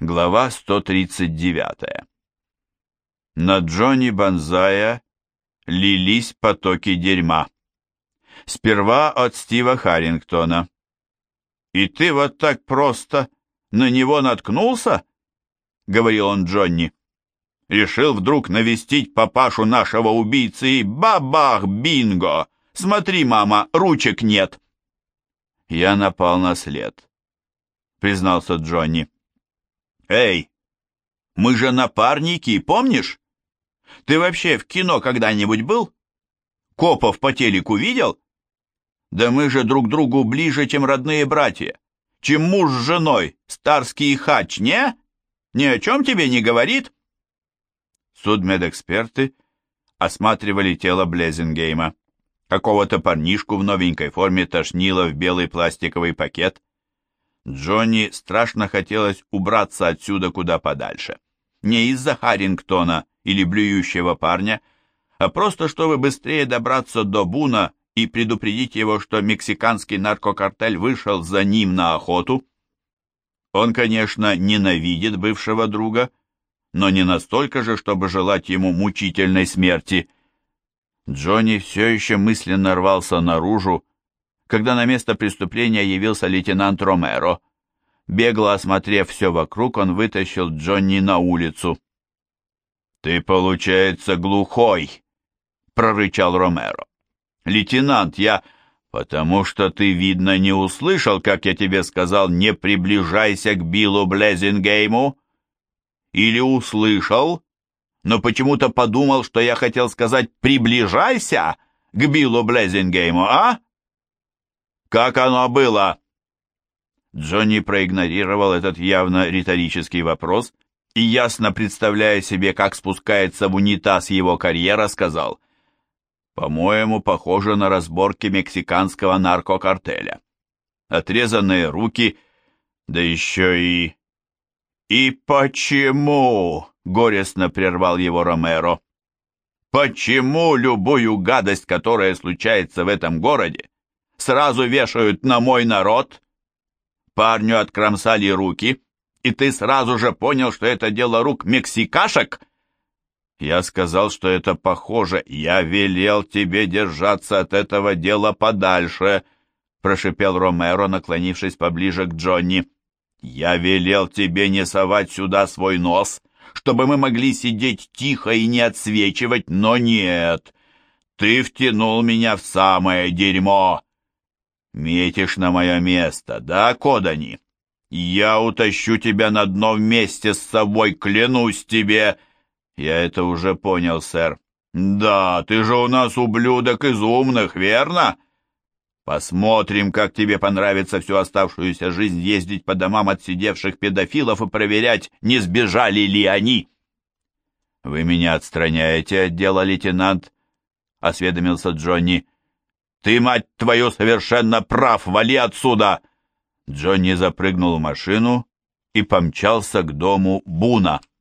Глава 139. На Джонни Банзая лились потоки дерьма. Сперва от Стива Харрингтона. «И ты вот так просто на него наткнулся?» — говорил он Джонни. «Решил вдруг навестить папашу нашего убийцы и бабах, бинго! Смотри, мама, ручек нет!» «Я напал на след», — признался Джонни. «Эй, мы же напарники, помнишь? Ты вообще в кино когда-нибудь был? Копов по телеку видел? Да мы же друг другу ближе, чем родные братья, чем муж с женой, Старский и Хач, не? Ни о чем тебе не говорит?» Судмедэксперты осматривали тело Блезингейма. Какого-то парнишку в новенькой форме тошнило в белый пластиковый пакет. Джонни страшно хотелось убраться отсюда куда подальше. Не из-за Харрингтона или блюющего парня, а просто чтобы быстрее добраться до Буна и предупредить его, что мексиканский наркокартель вышел за ним на охоту. Он, конечно, ненавидит бывшего друга, но не настолько же, чтобы желать ему мучительной смерти. Джонни все еще мысленно рвался наружу, когда на место преступления явился лейтенант Ромеро. Бегло осмотрев все вокруг, он вытащил Джонни на улицу. «Ты, получается, глухой!» — прорычал Ромеро. «Лейтенант, я...» «Потому что ты, видно, не услышал, как я тебе сказал, не приближайся к Биллу Блезингейму? Или услышал, но почему-то подумал, что я хотел сказать «приближайся» к Биллу Блезингейму, а? Как оно было?» Джонни проигнорировал этот явно риторический вопрос и, ясно представляя себе, как спускается в унитаз его карьера, сказал: «По-моему, похоже на разборки мексиканского наркокартеля. Отрезанные руки, да еще и...» «И почему?» — горестно прервал его Ромеро. «Почему любую гадость, которая случается в этом городе, сразу вешают на мой народ? Парню откромсали руки, и ты сразу же понял, что это дело рук мексикашек?» «Я сказал, что это похоже. Я велел тебе держаться от этого дела подальше», — прошипел Ромеро, наклонившись поближе к Джонни. «Я велел тебе не совать сюда свой нос, чтобы мы могли сидеть тихо и не отсвечивать, но нет. Ты втянул меня в самое дерьмо. Метишь на мое место, да, Кодани? Я утащу тебя на дно вместе с собой, клянусь тебе». «Я это уже понял, сэр». «Да, ты же у нас ублюдок из умных, верно? Посмотрим, как тебе понравится всю оставшуюся жизнь ездить по домам отсидевших педофилов и проверять, не сбежали ли они». «Вы меня отстраняете от дела, лейтенант?» — осведомился Джонни. «Ты, мать твою, совершенно прав! Вали отсюда!» Джонни запрыгнул в машину и помчался к дому Буна.